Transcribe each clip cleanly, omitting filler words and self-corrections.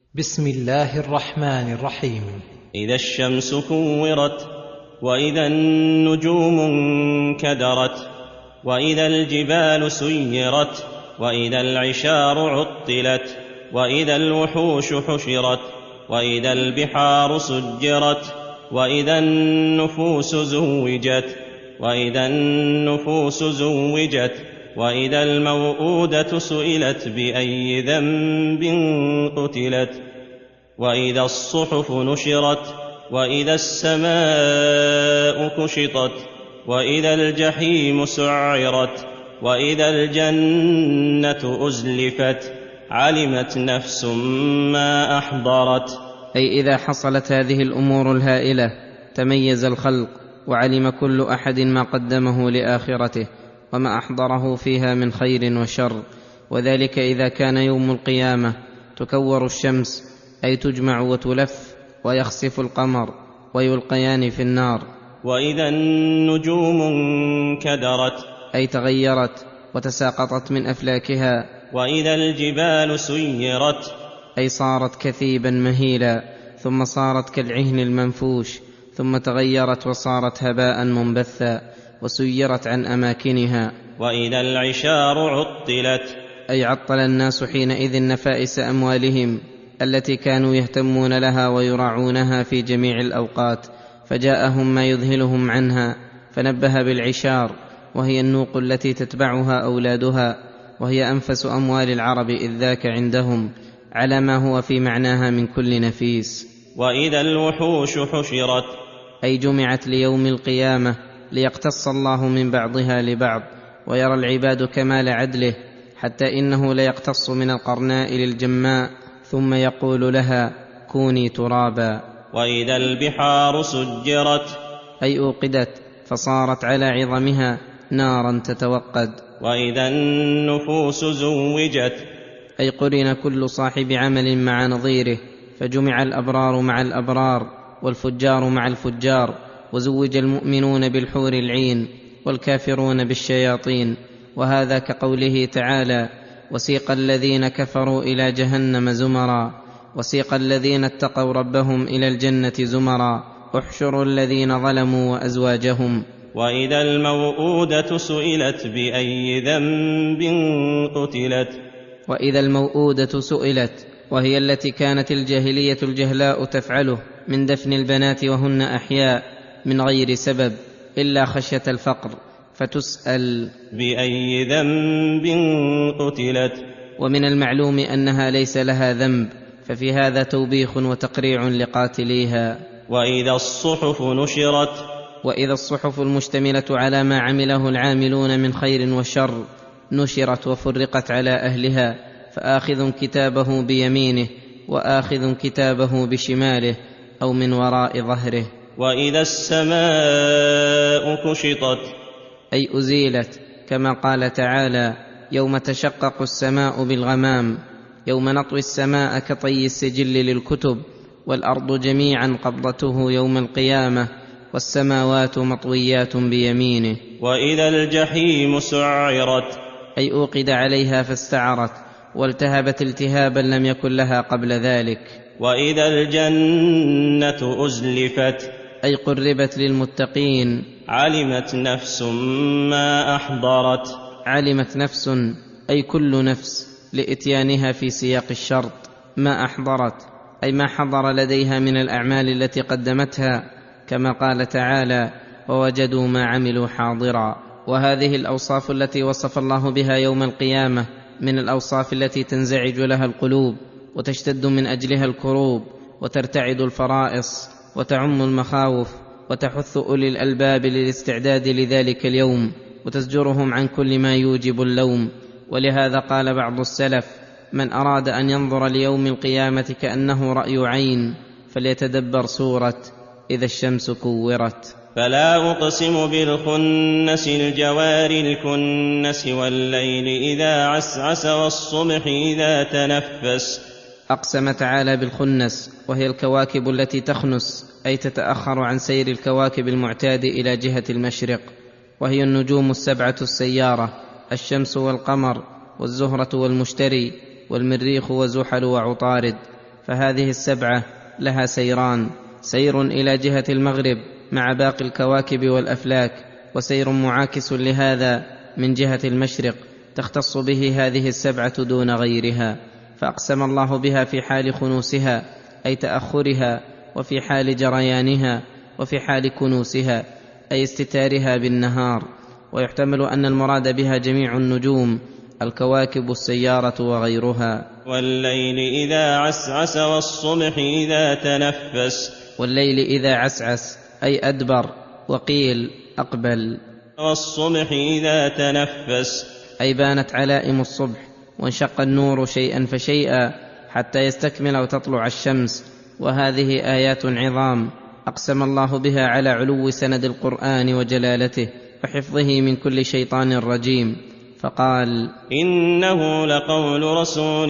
بسم الله الرحمن الرحيم. إذا الشمس كورت، وإذا النجوم انكدرت، وإذا الجبال سيرت، وإذا العشار عطلت، وإذا الوحوش حشرت، وإذا البحار سجرت، وإذا النفوس زوجت، وإذا النفوس زوجت، وإذا الموءودة سئلت بأي ذنب قتلت، وإذا الصحف نشرت، وإذا السماء كشطت، وإذا الجحيم سعرت، وإذا الجنة أزلفت، علمت نفس ما أحضرت. أي إذا حصلت هذه الأمور الهائلة تميز الخلق، وعلم كل أحد ما قدمه لآخرته وما أحضره فيها من خير وشر. وذلك إذا كان يوم القيامة تكور الشمس، أي تجمع وتلف، ويخسف القمر، ويلقيان في النار. وإذا النجوم انكدرت، أي تغيرت وتساقطت من أفلاكها. وإذا الجبال سيرت، أي صارت كثيبا مهيلا، ثم صارت كالعهن المنفوش، ثم تغيرت وصارت هباء منبثا، وسيرت عن أماكنها. وإذا العشار عطلت، أي عطل الناس حينئذ نفائس أموالهم التي كانوا يهتمون لها ويراعونها في جميع الأوقات، فجاءهم ما يذهلهم عنها، فنبه بالعشار، وهي النوق التي تتبعها أولادها، وهي أنفس أموال العرب إذ ذاك عندهم، على ما هو في معناها من كل نفيس. وإذا الوحوش حشرت، أي جمعت ليوم القيامة ليقتص الله من بعضها لبعض، ويرى العباد كمال عدله، حتى إنه ليقتص من القرناء للجماء، ثم يقول لها كوني ترابا. وإذا البحار سجرت، أي أوقدت فصارت على عظمها نارا تتوقد. وإذا النفوس زوجت، أي قرن كل صاحب عمل مع نظيره، فجمع الأبرار مع الأبرار، والفجار مع الفجار، وزوج المؤمنون بالحور العين، والكافرون بالشياطين. وهذا كقوله تعالى: وسيق الذين كفروا إلى جهنم زمرا، وسيق الذين اتقوا ربهم إلى الجنة زمرا، احشروا الذين ظلموا وأزواجهم. وإذا الموءودة سئلت بأي ذنب قتلت. وإذا الموءودة سئلت، وهي التي كانت الجاهلية الجهلاء تفعله من دفن البنات وهن أحياء من غير سبب إلا خشية الفقر، فتسأل بأي ذنب قتلت. ومن المعلوم أنها ليس لها ذنب، ففي هذا توبيخ وتقريع لقاتليها. وإذا الصحف نشرت، وإذا الصحف المشتملة على ما عمله العاملون من خير وشر نشرت وفرقت على أهلها، فآخذ كتابه بيمينه، وآخذ كتابه بشماله، أو من وراء ظهره. وإذا السماء كشطت، أي أزيلت، كما قال تعالى: يوم تشقق السماء بالغمام، يوم نطوي السماء كطي السجل للكتب، والأرض جميعا قبضته يوم القيامة، والسماوات مطويات بيمينه. وإذا الجحيم سعرت، أي أوقد عليها فاستعرت، والتهبت التهابا لم يكن لها قبل ذلك. وإذا الجنة أزلفت، أي قربت للمتقين. علمت نفس ما أحضرت. علمت نفس، أي كل نفس، لإتيانها في سياق الشرط، ما أحضرت، أي ما حضر لديها من الأعمال التي قدمتها، كما قال تعالى: ووجدوا ما عملوا حاضرا. وهذه الأوصاف التي وصف الله بها يوم القيامة من الأوصاف التي تنزعج لها القلوب، وتشتد من أجلها الكروب، وترتعد الفرائص، وتعم المخاوف، وتحث أولي الألباب للاستعداد لذلك اليوم، وتزجرهم عن كل ما يوجب اللوم. ولهذا قال بعض السلف: من أراد أن ينظر ليوم القيامة كأنه رأي عين، فليتدبر سورة إذا الشمس كورت. فلا أقسم بالخنس الجوار الكنس، والليل إذا عسعس، والصبح إذا تنفس. أقسم تعالى بالخنس، وهي الكواكب التي تخنس، أي تتأخر عن سير الكواكب المعتاد إلى جهة المشرق، وهي النجوم السبعة السيارة: الشمس والقمر والزهرة والمشتري والمريخ وزحل وعطارد. فهذه السبعة لها سيران: سير إلى جهة المغرب مع باقي الكواكب والأفلاك، وسير معاكس لهذا من جهة المشرق تختص به هذه السبعة دون غيرها. فأقسم الله بها في حال خنوسها أي تأخرها، وفي حال جريانها، وفي حال كنوسها أي استتارها بالنهار. ويحتمل أن المراد بها جميع النجوم، الكواكب، السيارة وغيرها. والليل إذا عسعس والصبح إذا تنفس. والليل إذا عسعس أي أدبر، وقيل أقبل. والصبح إذا تنفس أي بانت علائم الصبح، وانشق النور شيئا فشيئا حتى يستكمل وتطلع الشمس. وهذه آيات عظام أقسم الله بها على علو سند القرآن وجلالته وحفظه من كل شيطان رجيم، فقال: إنه لقول رسول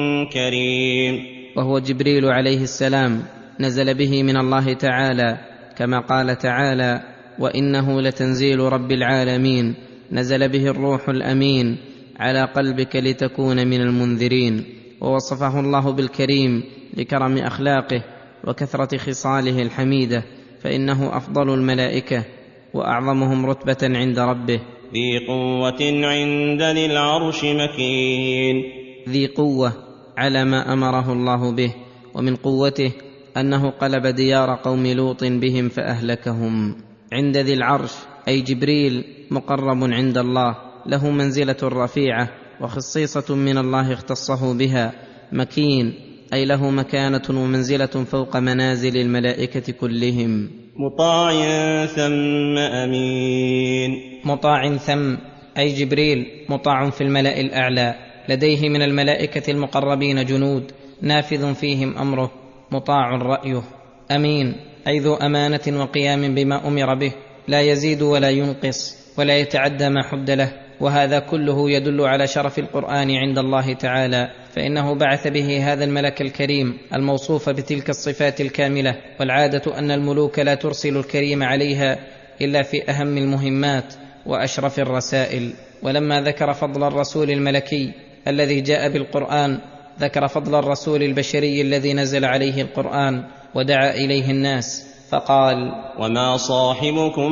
كريم. وهو جبريل عليه السلام، نزل به من الله تعالى، كما قال تعالى: وإنه لتنزيل رب العالمين، نزل به الروح الأمين على قلبك لتكون من المنذرين. ووصفه الله بالكريم لكرم أخلاقه وكثرة خصاله الحميدة، فإنه أفضل الملائكة وأعظمهم رتبة عند ربه. ذي قوة عند ذي العرش مكين. ذي قوة على ما أمره الله به، ومن قوته أنه قلب ديار قوم لوط بهم فأهلكهم. عند ذي العرش أي جبريل مقرب عند الله، له منزلة رفيعة وخصيصة من الله اختصه بها. مكين أي له مكانة ومنزلة فوق منازل الملائكة كلهم. مطاع ثم أمين. مطاع ثم أي جبريل مطاع في الملأ الأعلى، لديه من الملائكة المقربين جنود نافذ فيهم أمره، مطاع رأيه. أمين أي ذو أمانة وقيام بما أمر به، لا يزيد ولا ينقص ولا يتعدى ما حد له. وهذا كله يدل على شرف القرآن عند الله تعالى، فإنه بعث به هذا الملك الكريم الموصوف بتلك الصفات الكاملة. والعادة أن الملوك لا ترسل الكريم عليها إلا في أهم المهمات وأشرف الرسائل. ولما ذكر فضل الرسول الملكي الذي جاء بالقرآن، ذكر فضل الرسول البشري الذي نزل عليه القرآن ودعا إليه الناس، فقال: وما صاحبكم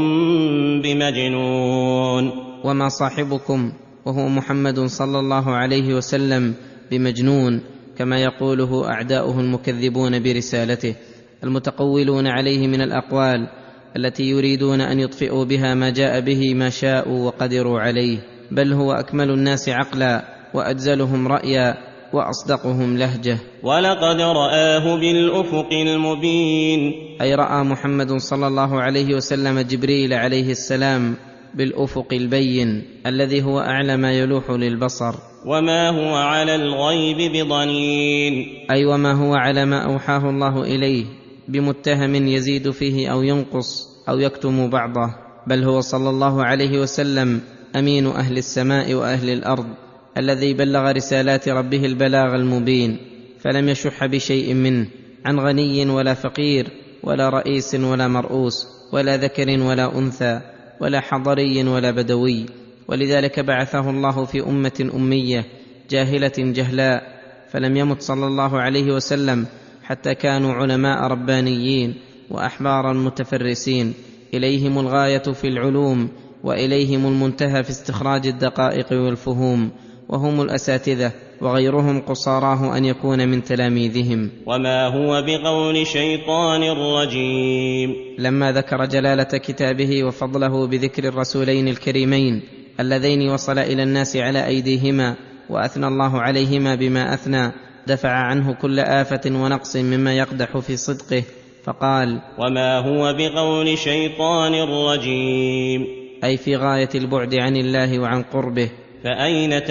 بمجنون. وما صاحبكم، وهو محمد صلى الله عليه وسلم، بمجنون، كما يقوله أعداؤه المكذبون برسالته المتقولون عليه من الأقوال التي يريدون أن يطفئوا بها ما جاء به ما شاءوا وقدروا عليه. بل هو أكمل الناس عقلا، وأجزلهم رأيا، وأصدقهم لهجة. ولقد رآه بالأفق المبين. أي رأى محمد صلى الله عليه وسلم جبريل عليه السلام بالأفق البين الذي هو أعلى ما يلوح للبصر. وما هو على الغيب بضنين. أي وما هو على ما أوحاه الله إليه بمتهم يزيد فيه أو ينقص أو يكتم بعضه، بل هو صلى الله عليه وسلم أمين أهل السماء وأهل الأرض، الذي بلغ رسالات ربه البلاغ المبين، فلم يشح بشيء منه، عن غني ولا فقير ولا رئيس ولا مرؤوس ولا ذكر ولا أنثى ولا حضري ولا بدوي. ولذلك بعثه الله في أمة أمية جاهلة جهلاء، فلم يمت صلى الله عليه وسلم حتى كانوا علماء ربانيين وأحبارا متفرسين، إليهم الغاية في العلوم وإليهم المنتهى في استخراج الدقائق والفهوم، وهم الأساتذة، وغيرهم قصاراه أن يكون من تلاميذهم. وما هو بقول شيطان رجيم. لما ذكر جلالة كتابه وفضله بذكر الرسولين الكريمين اللذين وصل إلى الناس على أيديهما وأثنى الله عليهما بما أثنى، دفع عنه كل آفة ونقص مما يقدح في صدقه، فقال: وما هو بقول شيطان رجيم. أي في غاية البعد عن الله وعن قربه. فأين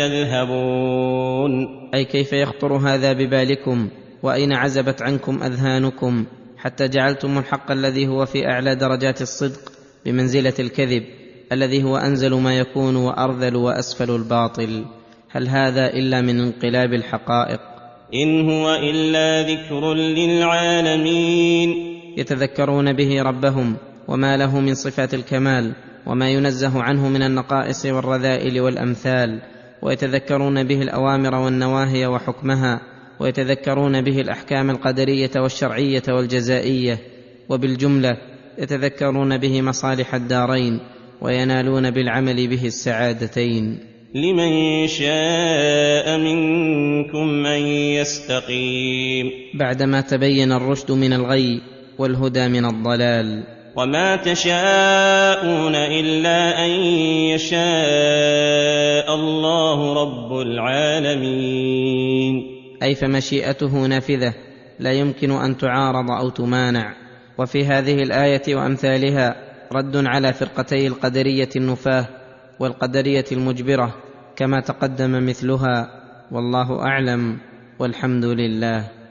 تذهبون. أي كيف يخطر هذا ببالكم، وأين عزبت عنكم أذهانكم، حتى جعلتم الحق الذي هو في أعلى درجات الصدق بمنزلة الكذب الذي هو أنزل ما يكون وأرذل وأسفل الباطل. هل هذا إلا من انقلاب الحقائق؟ إن هو إلا ذكر للعالمين. يتذكرون به ربهم وما له من صفات الكمال وما ينزه عنه من النقائص والرذائل والأمثال، ويتذكرون به الأوامر والنواهي وحكمها، ويتذكرون به الأحكام القدرية والشرعية والجزائية، وبالجملة يتذكرون به مصالح الدارين وينالون بالعمل به السعادتين. لمن شاء منكم أن يستقيم. بعدما تبين الرشد من الغي والهدى من الضلال. وما تشاءون إلا أن يشاء الله رب العالمين. أي فمشيئته نافذة لا يمكن أن تعارض أو تمانع. وفي هذه الآية وأمثالها رد على فرقتي القدرية النفاة والقدرية المجبرة كما تقدم مثلها، والله أعلم، والحمد لله.